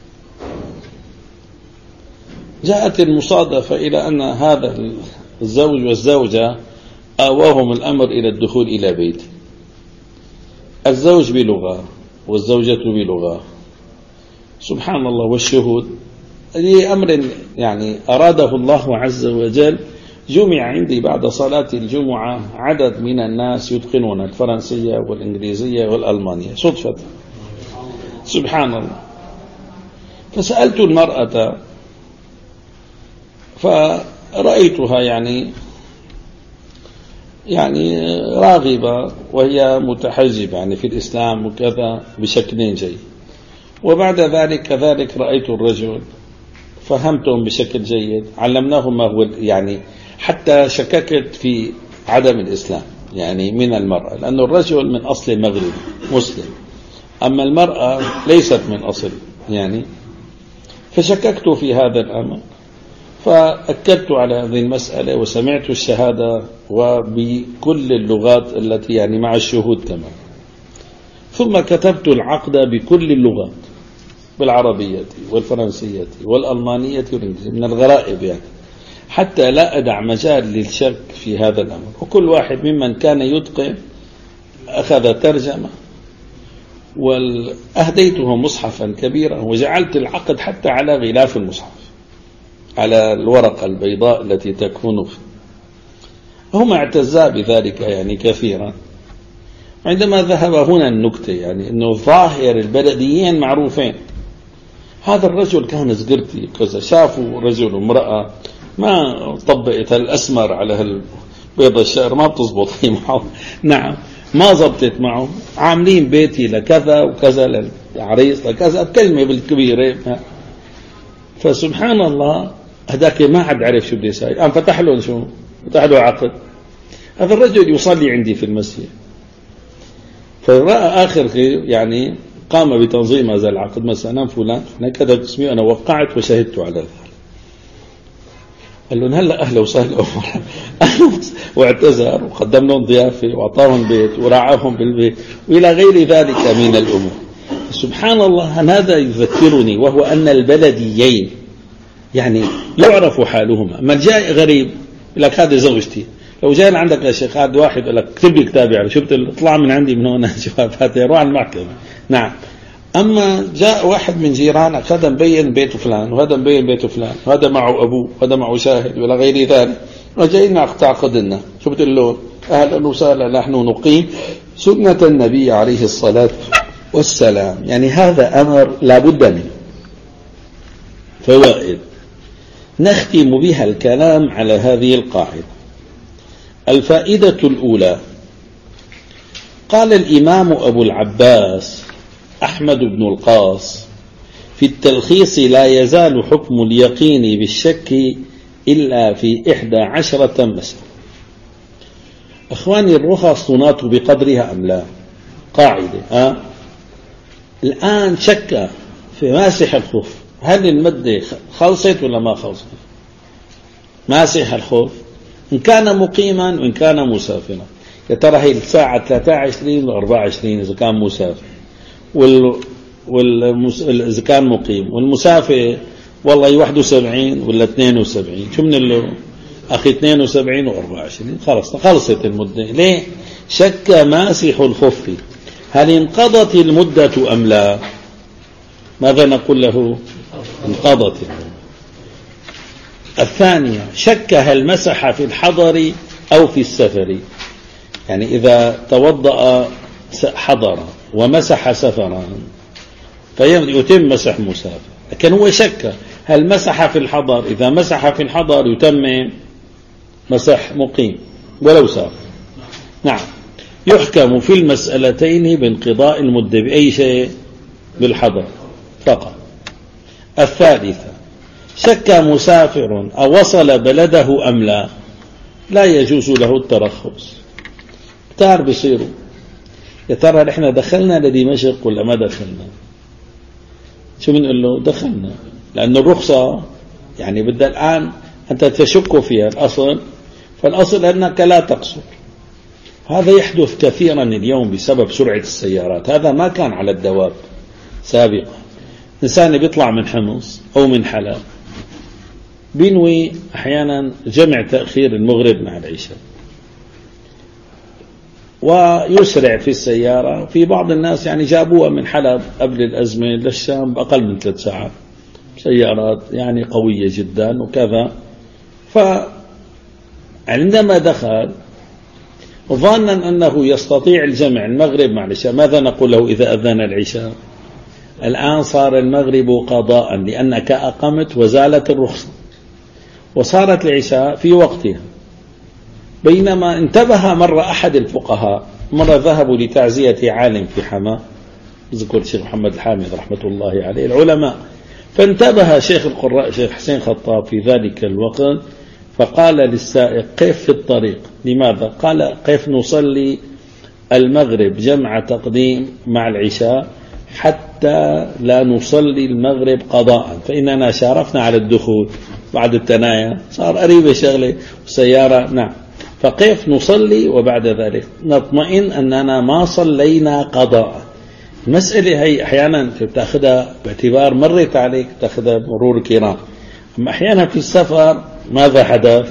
جاءت المصادفة إلى أن هذا الزوج والزوجة آواهم الأمر إلى الدخول إلى بيته، الزوج بلغة والزوجة بلغة، سبحان الله. والشهود لأمر يعني أراده الله عز وجل، جمع عندي بعد صلاة الجمعة عدد من الناس يتقنون الفرنسية والإنجليزية والألمانية صدفة، سبحان الله. فسألت المرأة فرأيتها يعني يعني راغبة وهي متحجبة يعني في الإسلام وكذا بشكل جيد. وبعد ذلك كذلك رأيت الرجل فهمتهم بشكل جيد، علمناهم ما هو يعني، حتى شككت في عدم الإسلام يعني من المرأة، لأن الرجل من أصل مغربي مسلم، أما المرأة ليست من أصل يعني، فشككت في هذا الأمر. فأكدت على هذه المسألة وسمعت الشهادة وبكل اللغات التي يعني مع الشهود كمان، ثم كتبت العقد بكل اللغات، بالعربية والفرنسية والألمانية والإنجليزية، من الغرائب يعني، حتى لا أدع مجال للشك في هذا الأمر. وكل واحد ممن كان يتقن أخذ ترجمة، وأهديته مصحفا كبيرا، وجعلت العقد حتى على غلاف المصحف على الورقة البيضاء التي تكون فيه. هم اعتزا بذلك يعني كثيرا. عندما ذهب هنا النكتة يعني أنه ظاهر البلديين معروفين، هذا الرجل كان زقرتي كذا، شافوا رجل وامرأة ما طبقت الأسمر على البيض الشعر ما بتزبط معه، نعم ما زبطت معه، عاملين بيتي لكذا وكذا للعريس لكذا بكلمة بالكبيرة. فسبحان الله هذاك ما حد عرف شو بده يساوي، قام فتح له شو فتح له عقد. هذا الرجل يصلي عندي في المسجد، فرأى آخر يعني قام بتنظيم هذا العقد، مثلا فلان كتب اسمي أنا وقعت وشهدت على ذلك. قال لهم هلا أهلا وسهلا واعتذر وقدم لهم ضيافة وأعطاهم بيت ورعاهم بالبيت وإلى غير ذلك من الأمور. سبحان الله، هذا يذكرني وهو أن البلديين يعني يعرف حالهما. ما جاء غريب لك هذه زوجتي، لو جاء عندك يا شيخ هذا واحد يقول لك اكتب لي كتابي على شو اطلع من عندي من هنا جواب هذا روح على المحكمة. نعم. أما جاء واحد من جيرانك هذا مبين بيت فلان وهذا مبين بيت فلان وهذا معه أبوه وهذا معه شاهد ولا غير ذلك، وجاينا تعقد لنا، شو بتقول له؟ أهلا وسهلا، نحن نقيم سنة النبي عليه الصلاة والسلام. يعني هذا أمر لا بد منه. فوائد نختم بها الكلام على هذه القاعدة. الفائدة الأولى، قال الإمام أبو العباس أحمد بن القاص في التلخيص: لا يزال حكم اليقين بالشك إلا في إحدى عشرة مسألة. أخواني، الرخص تناط بقدرها أم لا؟ قاعدة. أه؟ الآن شك في ماسح الخف، هل المدة خلصت ولا ما خلصت؟ ماسح الخف إن كان مقيما وإن كان مسافرا، يا ترى هي الساعة ثلاثة وعشرين ولا أربعة وعشرين إذا كان مسافر، وال والمس... إذا كان مقيم، والمسافر والله واحد وسبعين ولا اثنين وسبعين، شو من له أخي اثنين وسبعين وأربعة وعشرين، خلص خلصت المدة. ليه؟ شك ماسح الخف هل انقضت المدة أم لا؟ ماذا نقول له؟ انقضت. الثانية، شك هل مسح في الحضر أو في السفر، يعني إذا توضأ حضرا ومسح سفرا فيتم مسح مسافر، لكن هو شك هل مسح في الحضر، إذا مسح في الحضر يتم مسح مقيم ولو سافر. نعم. يحكم في المسألتين بانقضاء المدة بأي شيء؟ بالحضر فقط. الثالثة، شك مسافر أو وصل بلده أم لا، لا يجوز له الترخص. كتار بيصيروا يا ترى نحن دخلنا لدمشق ولا ما دخلنا؟ شو بنقول له؟ دخلنا، لأن الرخصة يعني بدها الآن أنت تشك فيها الأصل، فالأصل أنك لا تقصر. هذا يحدث كثيرا اليوم بسبب سرعة السيارات، هذا ما كان على الدواب سابقا. إنسان بيطلع من حمص أو من حلب بينوي أحيانا جمع تأخير المغرب مع العشاء ويسرع في السيارة. في بعض الناس يعني جابوها من حلب قبل الأزمة للشام بأقل من ثلاث ساعات، سيارات يعني قوية جدا وكذا. فعندما دخل ظانا أنه يستطيع الجمع المغرب مع العشاء، ماذا نقول له إذا أذن العشاء؟ الآن صار المغرب قضاء لأنك أقمت وزالت الرخصة وصارت العشاء في وقتها. بينما انتبه مرة أحد الفقهاء، مرة ذهبوا لتعزية عالم في حماة، ذكر الشيخ محمد الحامد رحمة الله عليه العلماء، فانتبه شيخ القراء شيخ حسين خطاب في ذلك الوقت فقال للسائق: قف في الطريق. لماذا؟ قال: قف نصلي المغرب جمع تقديم مع العشاء حتى لا نصلي المغرب قضاء، فإننا شارفنا على الدخول بعد التنايا، صار قريبة شغلة وسيارة. نعم. فقف نصلي وبعد ذلك نطمئن أننا ما صلينا قضاء. المسألة هي أحيانا تأخذها باعتبار مرت عليك، تأخذها مرور كرام. أما أحيانا في السفر ماذا حدث؟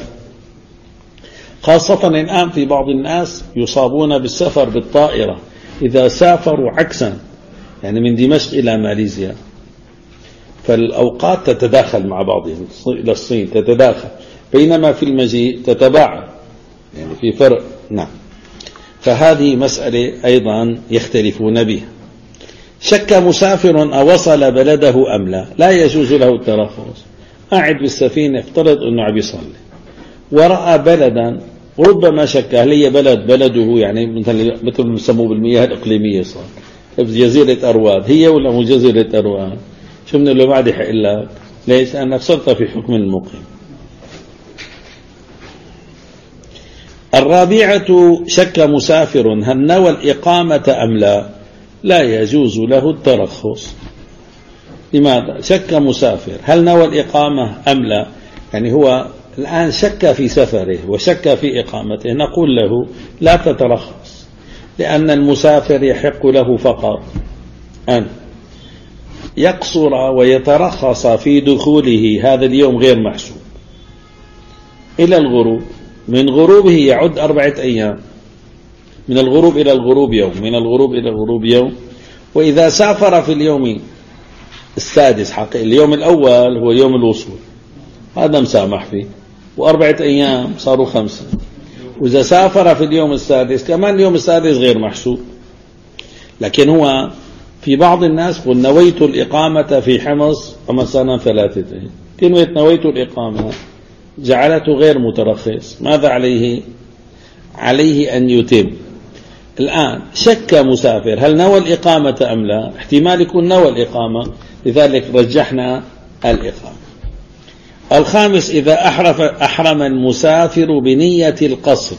خاصة الآن في بعض الناس يصابون بالسفر بالطائرة، إذا سافروا عكسا يعني من دمشق إلى ماليزيا فالأوقات تتداخل مع بعضهم، إلى الصين تتداخل، بينما في المجيء تتباعد، يعني في فرق. نعم. فهذه مسألة أيضا يختلفون بها. شك مسافر أو وصل بلده أم لا، لا يجوز له الترخص. قاعد بالسفينة افترض أنه عم يصلي ورأى بلدا، وربما شك هل هي بلد بلده يعني مثل مثل يسموه بالمياه الإقليمية، صار جزيرة أرواد هي ولا مو جزيرة أرواد؟ شو من اللي بعد حق لك؟ ليش؟ أنك صرت في حكم المقيم. الرابعة، شك مسافر هل نوى الإقامة أم لا، لا يجوز له الترخص. لماذا؟ شك مسافر هل نوى الإقامة أم لا، يعني هو الآن شك في سفره وشك في إقامته، نقول له لا تترخص، لأن المسافر يحق له فقط أن يقصر ويترخص في دخوله هذا اليوم غير محسوب إلى الغروب، من غروبه يعد أربعة أيام، من الغروب إلى الغروب يوم، من الغروب إلى الغروب يوم. وإذا سافر في اليوم السادس، حقيقي اليوم الأول هو يوم الوصول، هذا مسامح فيه، وأربعة أيام صاروا خمسة. وإذا سافر في اليوم السادس كمان اليوم السادس غير محسوب. لكن هو في بعض الناس قل نويت الإقامة في حمص مثلا ثلاثة أيام، كلمة نويت الإقامة جعلته غير مترخص، ماذا عليه؟ عليه أن يتم. الآن شك مسافر هل نوى الإقامة أم لا؟ احتمال يكون نوى الإقامة، لذلك رجحنا الإقامة. الخامس إذا أحرف أحرم المسافر بنية القصر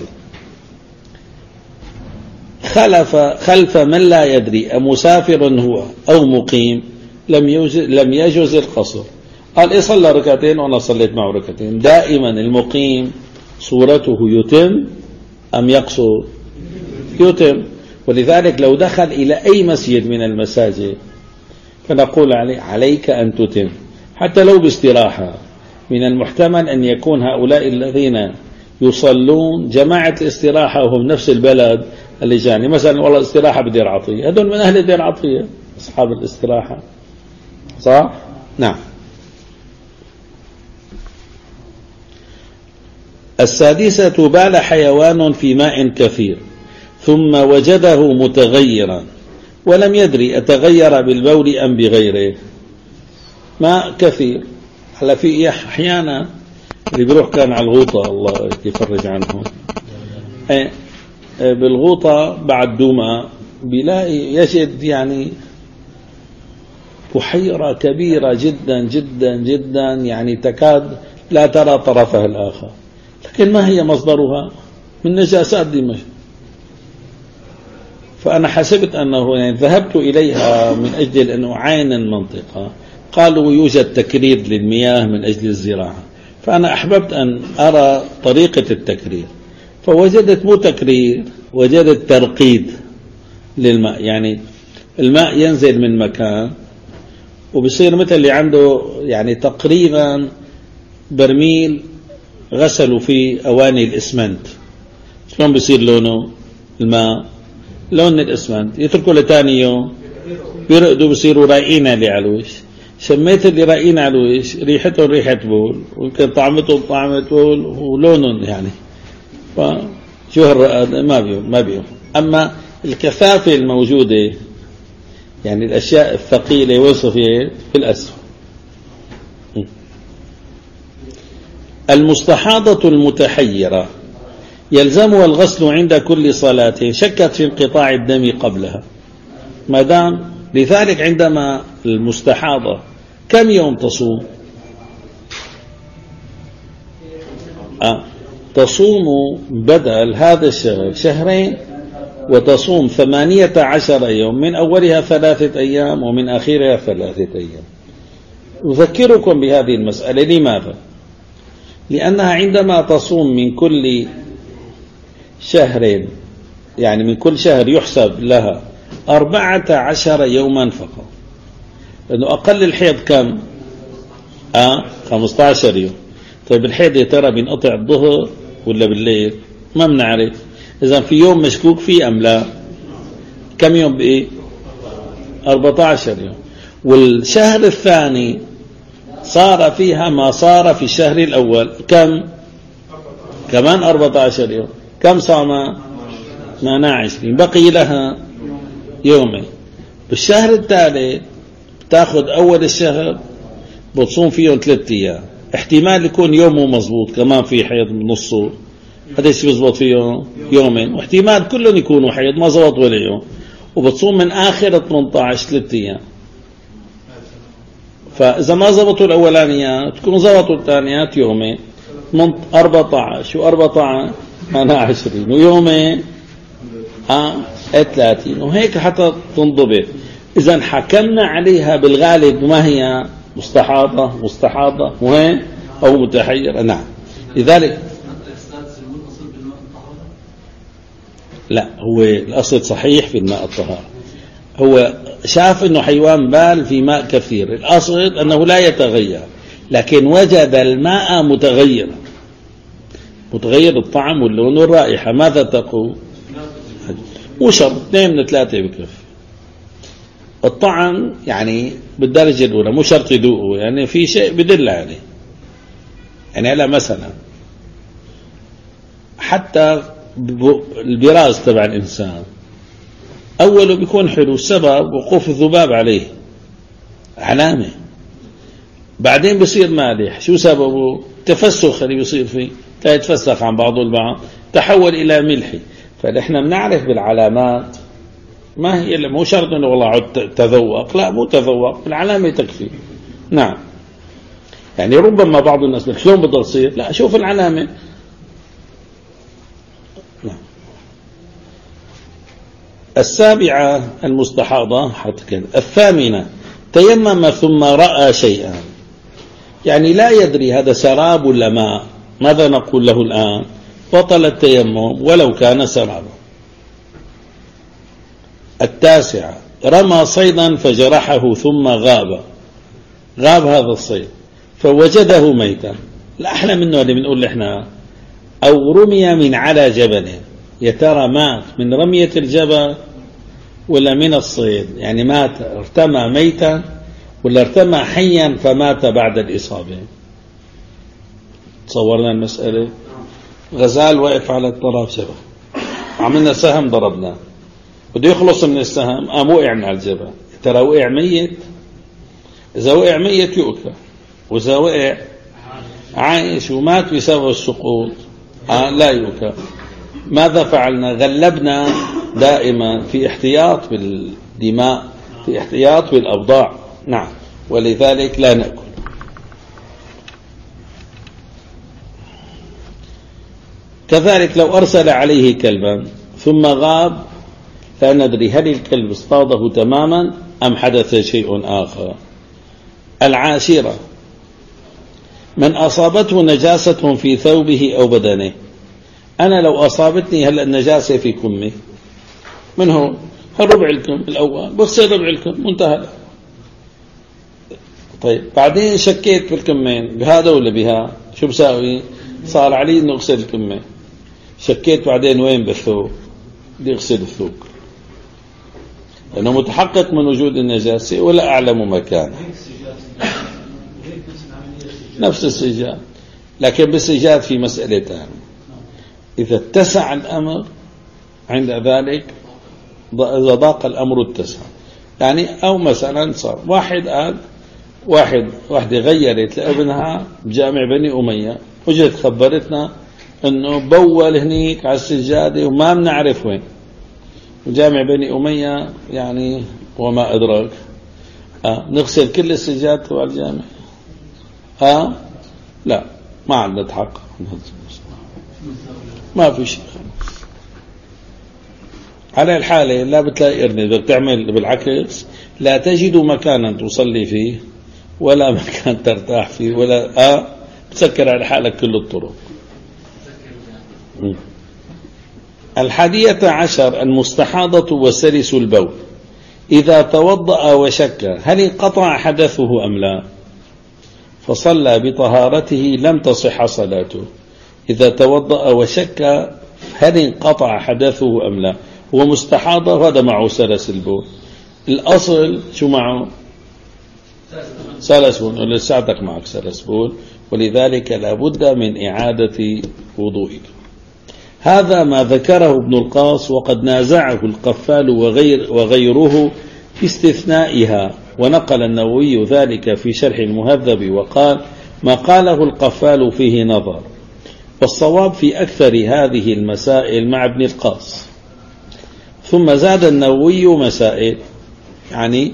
خلف خلف من لا يدري أمسافر هو أو مقيم لم يجز, لم يجوز القصر. قال إيه صلى ركعتين وأنا صليت معه ركعتين. دائما المقيم صورته يتم أم يقصر؟ يتم. ولذلك لو دخل إلى أي مسجد من المساجد فنقول عليه عليك أن تتم حتى لو باستراحة. من المحتمل أن يكون هؤلاء الذين يصلون جماعة الاستراحة وهم نفس البلد اللي جاني، مثلا والله استراحة بدير عطية، هذول من أهل دير عطية أصحاب الاستراحة، صح؟ نعم. السادسة بال حيوان في ماء كثير ثم وجده متغيرا ولم يدري أتغير بالبول أم بغيره. ماء كثير، هلا في أحيانا اللي بيروح كان على الغوطة الله يفرج عنهم، بالغوطة بعد دوما بيلاقي يجد يعني بحيرة كبيرة جدا جدا جدا، يعني تكاد لا ترى طرفها الآخر، لكن ما هي مصدرها؟ من نجاسات دمشق. فأنا حسبت أنه يعني ذهبت إليها من أجل أن أعاين المنطقة، قالوا يوجد تكرير للمياه من أجل الزراعة، فأنا أحببت أن أرى طريقة التكرير، فوجدت مو تكرير، وجدت ترقيد للماء، يعني الماء ينزل من مكان وبصير مثل اللي عنده يعني تقريبا برميل غسلوا فيه أواني الإسمنت، شلون بصير لونه الماء؟ لون الإسمنت، يتركوا لتاني يوم بيرقدوا بصيروا رايقين اللي على الوش. سميت اللي رايقين على الوش ريحتهم ريحة بول، ويمكن طعمتهم طعمة بول، ولونهم يعني فشو هالرقد ما بيهم ما بيهم. أما الكثافة الموجودة يعني الأشياء الثقيلة وصفية في الأسفل. المستحاضة المتحيرة يلزمها الغسل عند كل صلاة شكت في انقطاع الدم قبلها، ما دام لذلك عندما المستحاضة كم يوم تصوم؟ آه. تصوم بدل هذا الشهر شهرين، وتصوم ثمانية عشر يوم، من أولها ثلاثة أيام ومن آخرها ثلاثة أيام. أذكركم بهذه المسألة. لماذا؟ لأنها عندما تصوم من كل شهر، يعني من كل شهر يحسب لها أربعة عشر يوما فقط، لأنه أقل الحيض كم؟ آه خمسة عشر يوم. طيب الحيض يا ترى بينقطع الظهر ولا بالليل؟ ما بنعرف. إذا في يوم مشكوك فيه أم لا؟ كم يوم بإيه؟ أربعة عشر يوم. والشهر الثاني صار فيها ما صار في الشهر الأول، كم؟ كمان أربعة عشر يوم. كم صام؟ ثمانية وعشرين، بقي لها يومين. بالشهر الثالث تأخذ أول الشهر بتصوم فيهم ثلاثة أيام، احتمال يكون يومه مزبوط كمان في حيض نصه، هذا الشيء بزبط فيه يومين، واحتمال كلهم يكونوا حيض ما زبط ولا يوم، وبتصوم من آخر ثمانية عشر ثلاثة أيام. فإذا ما زبطوا الأولانيات تكون زبطوا الثانيات يومين، أربعة عشر وأربعة عشر ثمانية وعشرين ويومين آه ثلاثين، وهيك حتى تنضبط. إذا حكمنا عليها بالغالب ما هي مستحاضة مستحاضة وهي أو متحيرة. نعم. لذلك لا، هو الأصل صحيح في الماء الطهارة. هو شاف أنه حيوان بال في ماء كثير، الأصل أنه لا يتغير، لكن وجد الماء متغيرا، متغير الطعم واللون والرائحة، ماذا تقول؟ مو شرط، اثنين من ثلاثة بكفي. الطعم يعني بالدرجة الأولى مو شرط يذوقه، يعني في شيء بدل عليه. يعني هلا مثلا حتى البراز تبع الإنسان أوله بيكون حلو، السبب وقوف الذباب عليه علامة، بعدين بصير مالح، شو سببه؟ تفسخ اللي بيصير فيه، لا يتفسخ عن بعضه البعض، تحول إلى ملحي. فنحن بنعرف بالعلامات، ما هي اللي مو شرط انه والله عد تذوق، لا مو تذوق، العلامة تكفي. نعم، يعني ربما بعض الناس شلون بده يصير؟ لا شوف العلامة. نعم. السابعة المستحاضة حط كده. الثامنة تيمم ثم رأى شيئا، يعني لا يدري هذا سراب ولا ماء، ماذا نقول له الآن؟ بطل التيمم ولو كان سرابا. التاسعة رمى صيدا فجرحه ثم غاب، غاب هذا الصيد فوجده ميتا. الأحلى منه اللي بنقول احنا أو رمي من على جبل، يا ترى مات من رمية الجبل ولا من الصيد؟ يعني مات ارتمى ميتا ولا ارتمى حيا فمات بعد الإصابة؟ تصورنا المسألة. غزال واقف على الطرف جبل، عملنا سهم ضربنا، بده يخلص من السهم، قام وقع من على الجبل، ترى وقع ميت؟ إذا وقع ميت يؤكل، وإذا وقع عايش ومات بسبب السقوط آه لا يؤكل. ماذا فعلنا؟ غلبنا دائما في احتياط بالدماء، في احتياط بالأبضاع. نعم، ولذلك لا نأكل. كذلك لو أرسل عليه كلبا ثم غاب، لا ندري هل الكلب اصطاده تماما أم حدث شيء آخر. العاشرة من أصابته نجاسة في ثوبه أو بدنه. أنا لو أصابتني هلأ النجاسة في كمي، من هو؟ الربع الكم الأول، بغسل ربع الكم، منتهى. طيب بعدين شكيت بالكمين، بهذا ولا بها، شو بساوي؟ صار علي إنه أغسل الكمين، شكيت بعدين وين بالثوب؟ بدي أغسل الثوب، لأنه متحقق من وجود النجاسة ولا أعلم مكانه. نفس السجاد، لكن بالسجاد في مسألتان، إذا اتسع الأمر عند ذلك، إذا ضاق الأمر اتسع. يعني أو مثلا صار واحد قال واحد واحدة غيرت لابنها بجامع بني أمية، وجدت خبرتنا أنه بول هنيك على السجادة وما بنعرف وين، وجامع بني أمية يعني وما أدراك. آه نغسل كل السجاد تبع الجامع؟ آه لا، ما عندنا حق، ما في شيء. على الحالة لا بتلاقي إرنب، بتعمل بالعكس، لا تجد مكانا تصلي فيه ولا مكان ترتاح فيه ولا آه بتسكر على حالك كل الطرق. الحادية عشر المستحاضة وسلس البول. إذا توضأ وشك هل انقطع حدثه أم لا، فصلى بطهارته لم تصح صلاته. إذا توضأ وشك هل انقطع حدثه أم لا، هو مستحاضة وهذا معه سلس البول. الأصل شو معه؟ سلس بول، لساتك معك سلس بول، ولذلك لا بد من إعادة وضوئك. هذا ما ذكره ابن القاص، وقد نازعه القفال وغير وغيره في استثنائها، ونقل النووي ذلك في شرح المهذب وقال ما قاله القفال فيه نظر، والصواب في أكثر هذه المسائل مع ابن القاص. ثم زاد النووي مسائل، يعني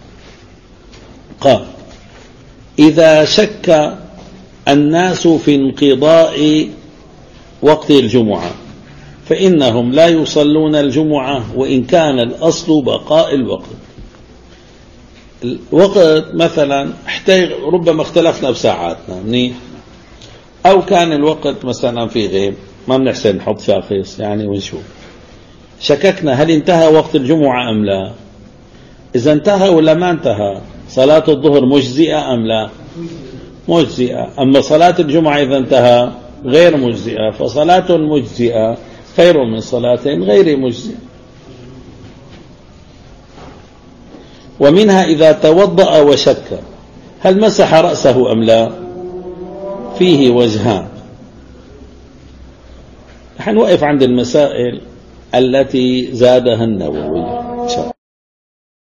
قال إذا شك الناس في انقضاء وقت الجمعة فإنهم لا يصلون الجمعة وإن كان الأصل بقاء الوقت. الوقت مثلا ربما اختلفنا بساعاتنا منيح، أو كان الوقت مثلا في غيب، ما بنحسن نحط شاخص يعني ونشوف، شككنا هل انتهى وقت الجمعة أم لا. إذا انتهى ولا ما انتهى، صلاة الظهر مجزئة أم لا؟ مجزئة. أما صلاة الجمعة إذا انتهى غير مجزئة، فصلاة مجزئة خير من صلاة غير مجزئة. ومنها إذا توضأ وشك هل مسح رأسه أم لا، فيه وجهان. نحن نوقف عند المسائل التي زادها النووي.